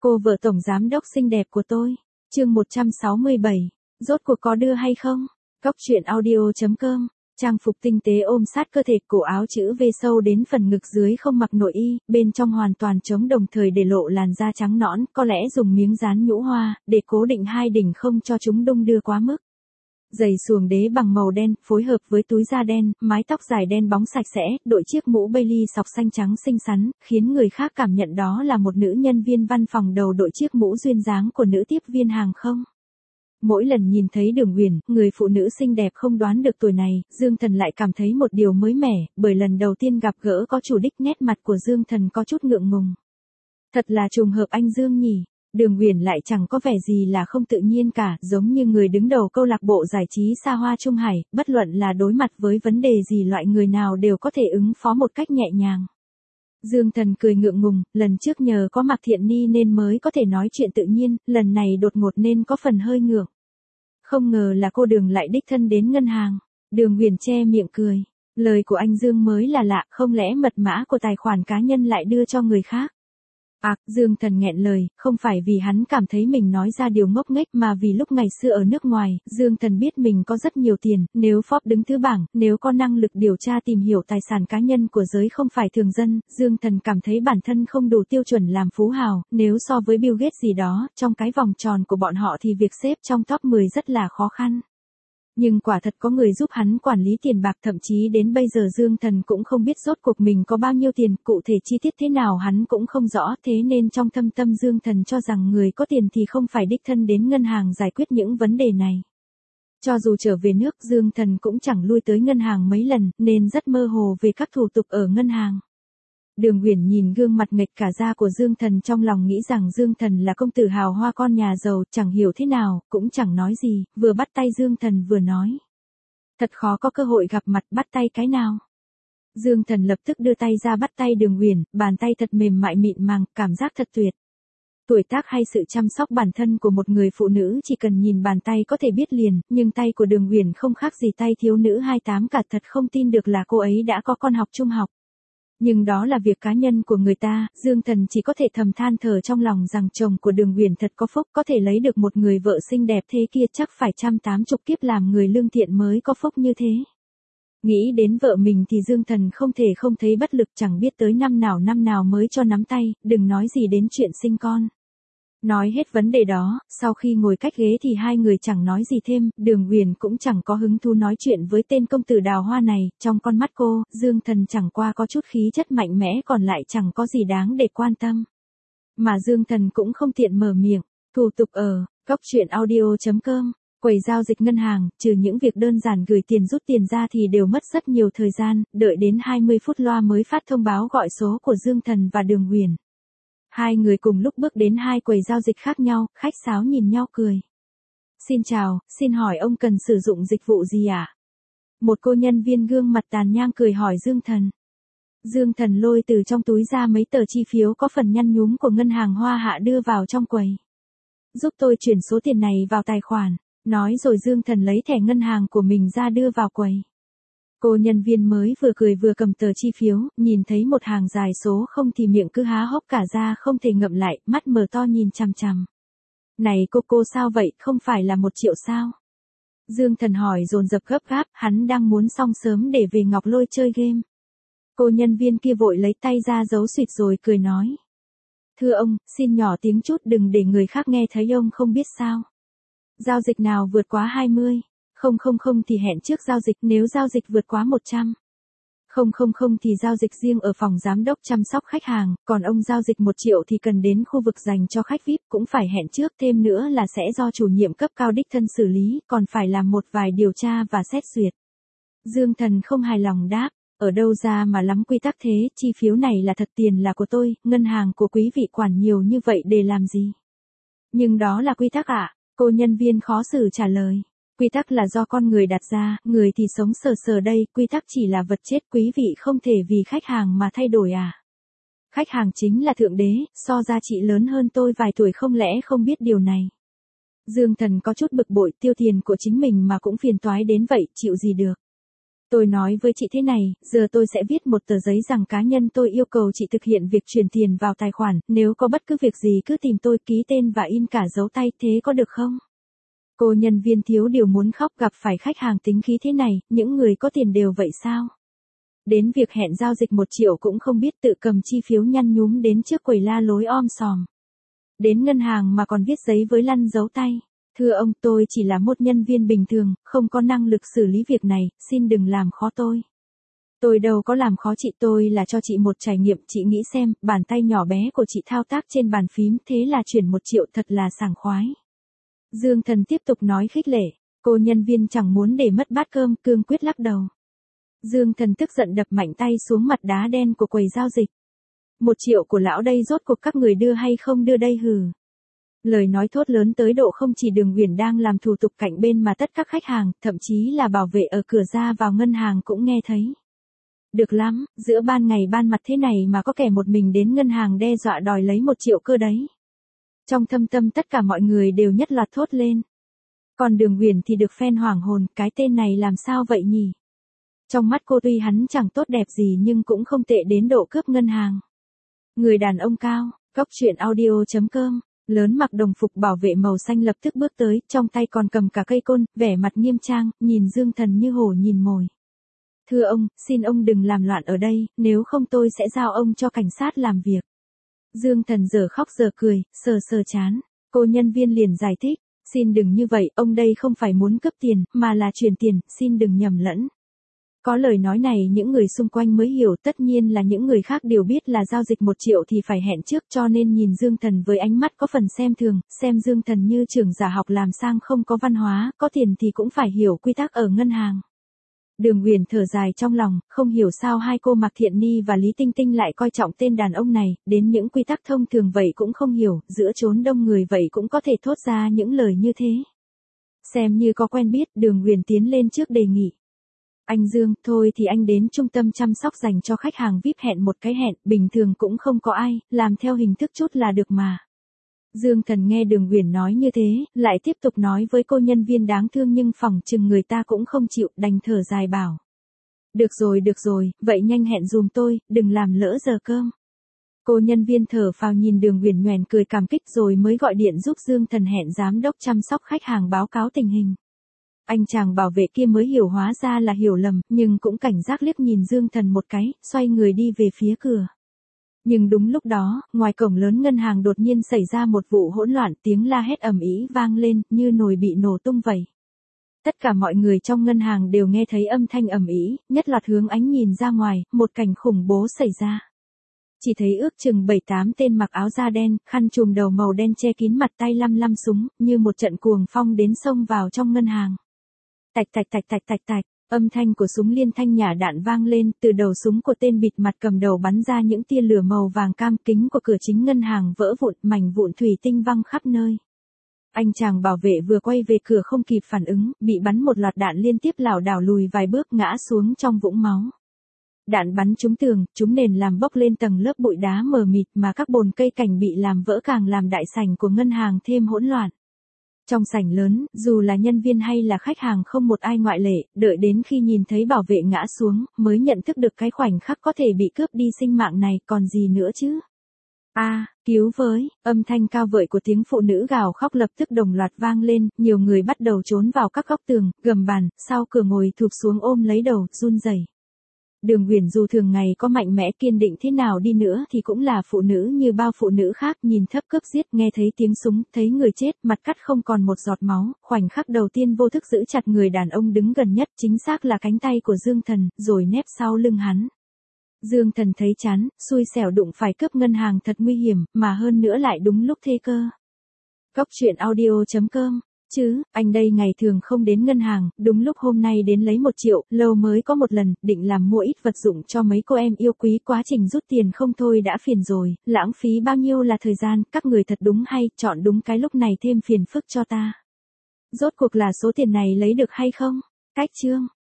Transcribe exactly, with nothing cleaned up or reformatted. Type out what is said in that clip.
Cô vợ tổng giám đốc xinh đẹp của tôi. Chương một trăm sáu mươi bảy. Rốt cuộc có đưa hay không? Góc truyện audio chấm com. Trang phục tinh tế ôm sát cơ thể, cổ áo chữ V sâu đến phần ngực dưới không mặc nội y, bên trong hoàn toàn trống đồng thời để lộ làn da trắng nõn, có lẽ dùng miếng dán nhũ hoa, để cố định hai đỉnh không cho chúng đung đưa quá mức. Giày xuồng đế bằng màu đen, phối hợp với túi da đen, mái tóc dài đen bóng sạch sẽ, đội chiếc mũ Bailey sọc xanh trắng xinh xắn, khiến người khác cảm nhận đó là một nữ nhân viên văn phòng đầu đội chiếc mũ duyên dáng của nữ tiếp viên hàng không. Mỗi lần nhìn thấy Đường Uyển, người phụ nữ xinh đẹp không đoán được tuổi này, Dương Thần lại cảm thấy một điều mới mẻ, bởi lần đầu tiên gặp gỡ có chủ đích, nét mặt của Dương Thần có chút ngượng ngùng. Thật là trùng hợp anh Dương nhỉ. Đường Uyển lại chẳng có vẻ gì là không tự nhiên cả, giống như người đứng đầu câu lạc bộ giải trí xa hoa Trung Hải, bất luận là đối mặt với vấn đề gì loại người nào đều có thể ứng phó một cách nhẹ nhàng. Dương Thần cười ngượng ngùng, lần trước nhờ có Mạc Thiện Ni nên mới có thể nói chuyện tự nhiên, lần này đột ngột nên có phần hơi ngượng. Không ngờ là cô Đường lại đích thân đến ngân hàng. Đường Uyển che miệng cười. Lời của anh Dương mới là lạ, không lẽ mật mã của tài khoản cá nhân lại đưa cho người khác? À, Dương Thần nghẹn lời, không phải vì hắn cảm thấy mình nói ra điều ngốc nghếch mà vì lúc ngày xưa ở nước ngoài, Dương Thần biết mình có rất nhiều tiền, nếu Forbes đứng thứ bảng, nếu có năng lực điều tra tìm hiểu tài sản cá nhân của giới không phải thường dân, Dương Thần cảm thấy bản thân không đủ tiêu chuẩn làm phú hào, nếu so với Bill Gates gì đó, trong cái vòng tròn của bọn họ thì việc xếp trong top mười rất là khó khăn. Nhưng quả thật có người giúp hắn quản lý tiền bạc, thậm chí đến bây giờ Dương Thần cũng không biết rốt cuộc mình có bao nhiêu tiền, cụ thể chi tiết thế nào hắn cũng không rõ, thế nên trong thâm tâm Dương Thần cho rằng người có tiền thì không phải đích thân đến ngân hàng giải quyết những vấn đề này. Cho dù trở về nước, Dương Thần cũng chẳng lui tới ngân hàng mấy lần, nên rất mơ hồ về các thủ tục ở ngân hàng. Đường Uyển nhìn gương mặt nghệch cả da của Dương Thần trong lòng nghĩ rằng Dương Thần là công tử hào hoa con nhà giàu, chẳng hiểu thế nào, cũng chẳng nói gì, vừa bắt tay Dương Thần vừa nói. Thật khó có cơ hội gặp mặt, bắt tay cái nào? Dương Thần lập tức đưa tay ra bắt tay Đường Uyển, bàn tay thật mềm mại mịn màng, cảm giác thật tuyệt. Tuổi tác hay sự chăm sóc bản thân của một người phụ nữ chỉ cần nhìn bàn tay có thể biết liền, nhưng tay của Đường Uyển không khác gì tay thiếu nữ hai mươi tám cả, thật không tin được là cô ấy đã có con học trung học. Nhưng đó là việc cá nhân của người ta, Dương Thần chỉ có thể thầm than thở trong lòng rằng chồng của Đường Uyển thật có phúc, có thể lấy được một người vợ xinh đẹp thế kia chắc phải trăm tám chục kiếp làm người lương thiện mới có phúc như thế. Nghĩ đến vợ mình thì Dương Thần không thể không thấy bất lực, chẳng biết tới năm nào năm nào mới cho nắm tay, đừng nói gì đến chuyện sinh con. Nói hết vấn đề đó, sau khi ngồi cách ghế thì hai người chẳng nói gì thêm, Đường Uyển cũng chẳng có hứng thú nói chuyện với tên công tử đào hoa này, trong con mắt cô, Dương Thần chẳng qua có chút khí chất mạnh mẽ còn lại chẳng có gì đáng để quan tâm. Mà Dương Thần cũng không tiện mở miệng, thủ tục ở, góc truyện audio chấm com, quầy giao dịch ngân hàng, trừ những việc đơn giản gửi tiền rút tiền ra thì đều mất rất nhiều thời gian, đợi đến hai mươi phút loa mới phát thông báo gọi số của Dương Thần và Đường Uyển. Hai người cùng lúc bước đến hai quầy giao dịch khác nhau, khách sáo nhìn nhau cười. Xin chào, xin hỏi ông cần sử dụng dịch vụ gì ạ? À? Một cô nhân viên gương mặt tàn nhang cười hỏi Dương Thần. Dương Thần lôi từ trong túi ra mấy tờ chi phiếu có phần nhăn nhúm của ngân hàng Hoa Hạ đưa vào trong quầy. Giúp tôi chuyển số tiền này vào tài khoản, nói rồi Dương Thần lấy thẻ ngân hàng của mình ra đưa vào quầy. Cô nhân viên mới vừa cười vừa cầm tờ chi phiếu, nhìn thấy một hàng dài số không thì miệng cứ há hốc cả ra không thể ngậm lại, mắt mở to nhìn chằm chằm. Này cô cô sao vậy, không phải là một triệu sao? Dương Thần hỏi dồn dập gấp gáp, hắn đang muốn xong sớm để về Ngọc Lôi chơi game. Cô nhân viên kia vội lấy tay ra giấu suyệt rồi cười nói. Thưa ông, xin nhỏ tiếng chút đừng để người khác nghe thấy ông không biết sao. Giao dịch nào vượt quá hai mươi? Không không không thì hẹn trước giao dịch, nếu giao dịch vượt quá một trăm. Không không không thì giao dịch riêng ở phòng giám đốc chăm sóc khách hàng, còn ông giao dịch một triệu thì cần đến khu vực dành cho khách vi ai pi, cũng phải hẹn trước, thêm nữa là sẽ do chủ nhiệm cấp cao đích thân xử lý, còn phải làm một vài điều tra và xét duyệt. Dương Thần không hài lòng đáp, ở đâu ra mà lắm quy tắc thế, chi phiếu này là thật tiền là của tôi, ngân hàng của quý vị quản nhiều như vậy để làm gì? Nhưng đó là quy tắc ạ, à? Cô nhân viên khó xử trả lời. Quy tắc là do con người đặt ra, người thì sống sờ sờ đây, quy tắc chỉ là vật chết, quý vị không thể vì khách hàng mà thay đổi à. Khách hàng chính là thượng đế, so giá trị lớn hơn tôi vài tuổi không lẽ không biết điều này. Dương Thần có chút bực bội, tiêu tiền của chính mình mà cũng phiền toái đến vậy, chịu gì được. Tôi nói với chị thế này, giờ tôi sẽ viết một tờ giấy rằng cá nhân tôi yêu cầu chị thực hiện việc chuyển tiền vào tài khoản, nếu có bất cứ việc gì cứ tìm tôi, ký tên và in cả dấu tay, thế có được không? Cô nhân viên thiếu điều muốn khóc, gặp phải khách hàng tính khí thế này, những người có tiền đều vậy sao? Đến việc hẹn giao dịch một triệu cũng không biết, tự cầm chi phiếu nhăn nhúm đến trước quầy la lối om sòm. Đến ngân hàng mà còn viết giấy với lăn dấu tay. Thưa ông, tôi chỉ là một nhân viên bình thường, không có năng lực xử lý việc này, xin đừng làm khó tôi. Tôi đâu có làm khó chị, tôi là cho chị một trải nghiệm, chị nghĩ xem, bàn tay nhỏ bé của chị thao tác trên bàn phím, thế là chuyển một triệu, thật là sảng khoái. Dương Thần tiếp tục nói khích lệ, cô nhân viên chẳng muốn để mất bát cơm, cương quyết lắc đầu. Dương Thần tức giận đập mạnh tay xuống mặt đá đen của quầy giao dịch. Một triệu của lão đây rốt cuộc các người đưa hay không đưa đây hừ. Lời nói thốt lớn tới độ không chỉ Đường Uyển đang làm thủ tục cạnh bên mà tất các khách hàng, thậm chí là bảo vệ ở cửa ra vào ngân hàng cũng nghe thấy. Được lắm, giữa ban ngày ban mặt thế này mà có kẻ một mình đến ngân hàng đe dọa đòi lấy một triệu cơ đấy. Trong thâm tâm tất cả mọi người đều nhất loạt thốt lên. Còn Đường Uyển thì được phen hoảng hồn, cái tên này làm sao vậy nhỉ? Trong mắt cô tuy hắn chẳng tốt đẹp gì nhưng cũng không tệ đến độ cướp ngân hàng. Người đàn ông cao, góc truyện audio chấm com, lớn mặc đồng phục bảo vệ màu xanh lập tức bước tới, trong tay còn cầm cả cây côn, vẻ mặt nghiêm trang, nhìn Dương Thần như hổ nhìn mồi. Thưa ông, xin ông đừng làm loạn ở đây, nếu không tôi sẽ giao ông cho cảnh sát làm việc. Dương Thần giờ khóc giờ cười, sờ sờ chán. Cô nhân viên liền giải thích, xin đừng như vậy, ông đây không phải muốn cướp tiền, mà là chuyển tiền, xin đừng nhầm lẫn. Có lời nói này những người xung quanh mới hiểu, tất nhiên là những người khác đều biết là giao dịch một triệu thì phải hẹn trước, cho nên nhìn Dương Thần với ánh mắt có phần xem thường, xem Dương Thần như trưởng giả học làm sang không có văn hóa, có tiền thì cũng phải hiểu quy tắc ở ngân hàng. Đường Uyển thở dài trong lòng, không hiểu sao hai cô Mạc Thiện Ni và Lý Tinh Tinh lại coi trọng tên đàn ông này, đến những quy tắc thông thường vậy cũng không hiểu, giữa chốn đông người vậy cũng có thể thốt ra những lời như thế. Xem như có quen biết, Đường Uyển tiến lên trước đề nghị. Anh Dương, thôi thì anh đến trung tâm chăm sóc dành cho khách hàng vi ai pi hẹn một cái hẹn, bình thường cũng không có ai, làm theo hình thức chút là được mà. Dương Thần nghe Đường Uyển nói như thế, lại tiếp tục nói với cô nhân viên đáng thương nhưng phỏng chừng người ta cũng không chịu, đành thở dài bảo. Được rồi được rồi, vậy nhanh hẹn dùm tôi, đừng làm lỡ giờ cơm. Cô nhân viên thở phào nhìn Đường Uyển nhoẻn cười cảm kích rồi mới gọi điện giúp Dương Thần hẹn giám đốc chăm sóc khách hàng báo cáo tình hình. Anh chàng bảo vệ kia mới hiểu hóa ra là hiểu lầm, nhưng cũng cảnh giác liếc nhìn Dương Thần một cái, xoay người đi về phía cửa. Nhưng đúng lúc đó, ngoài cổng lớn ngân hàng đột nhiên xảy ra một vụ hỗn loạn, tiếng la hét ầm ĩ vang lên, như nồi bị nổ tung vậy. Tất cả mọi người trong ngân hàng đều nghe thấy âm thanh ầm ĩ, nhất loạt hướng ánh nhìn ra ngoài, một cảnh khủng bố xảy ra. Chỉ thấy ước chừng bảy tám tên mặc áo da đen, khăn trùm đầu màu đen che kín mặt, tay lăm lăm súng, như một trận cuồng phong đến xông vào trong ngân hàng. Tạch tạch tạch tạch tạch tạch, âm thanh của súng liên thanh nhả đạn vang lên, từ đầu súng của tên bịt mặt cầm đầu bắn ra những tia lửa màu vàng cam, kính của cửa chính ngân hàng vỡ vụn, mảnh vụn thủy tinh văng khắp nơi. Anh chàng bảo vệ vừa quay về cửa không kịp phản ứng, bị bắn một loạt đạn liên tiếp lảo đảo lùi vài bước ngã xuống trong vũng máu. Đạn bắn trúng tường, trúng nền làm bốc lên tầng lớp bụi đá mờ mịt mà các bồn cây cảnh bị làm vỡ càng làm đại sảnh của ngân hàng thêm hỗn loạn. Trong sảnh lớn, dù là nhân viên hay là khách hàng không một ai ngoại lệ, đợi đến khi nhìn thấy bảo vệ ngã xuống, mới nhận thức được cái khoảnh khắc có thể bị cướp đi sinh mạng này, còn gì nữa chứ. A, à, cứu với, âm thanh cao vợi của tiếng phụ nữ gào khóc lập tức đồng loạt vang lên, nhiều người bắt đầu trốn vào các góc tường, gầm bàn, sau cửa ngồi thụp xuống ôm lấy đầu, run rẩy. Đường Uyển dù thường ngày có mạnh mẽ kiên định thế nào đi nữa thì cũng là phụ nữ như bao phụ nữ khác, nhìn thấp cướp giết, nghe thấy tiếng súng, thấy người chết, mặt cắt không còn một giọt máu, khoảnh khắc đầu tiên vô thức giữ chặt người đàn ông đứng gần nhất, chính xác là cánh tay của Dương Thần, rồi nép sau lưng hắn. Dương Thần thấy chán, xui xẻo đụng phải cướp ngân hàng thật nguy hiểm, mà hơn nữa lại đúng lúc thê cơ. Góc truyện audio chấm com Chứ, anh đây ngày thường không đến ngân hàng, đúng lúc hôm nay đến lấy một triệu, lâu mới có một lần, định làm mua ít vật dụng cho mấy cô em yêu quý, quá trình rút tiền không thôi đã phiền rồi, lãng phí bao nhiêu là thời gian, các người thật đúng hay, chọn đúng cái lúc này thêm phiền phức cho ta. Rốt cuộc là số tiền này lấy được hay không? Cách chương.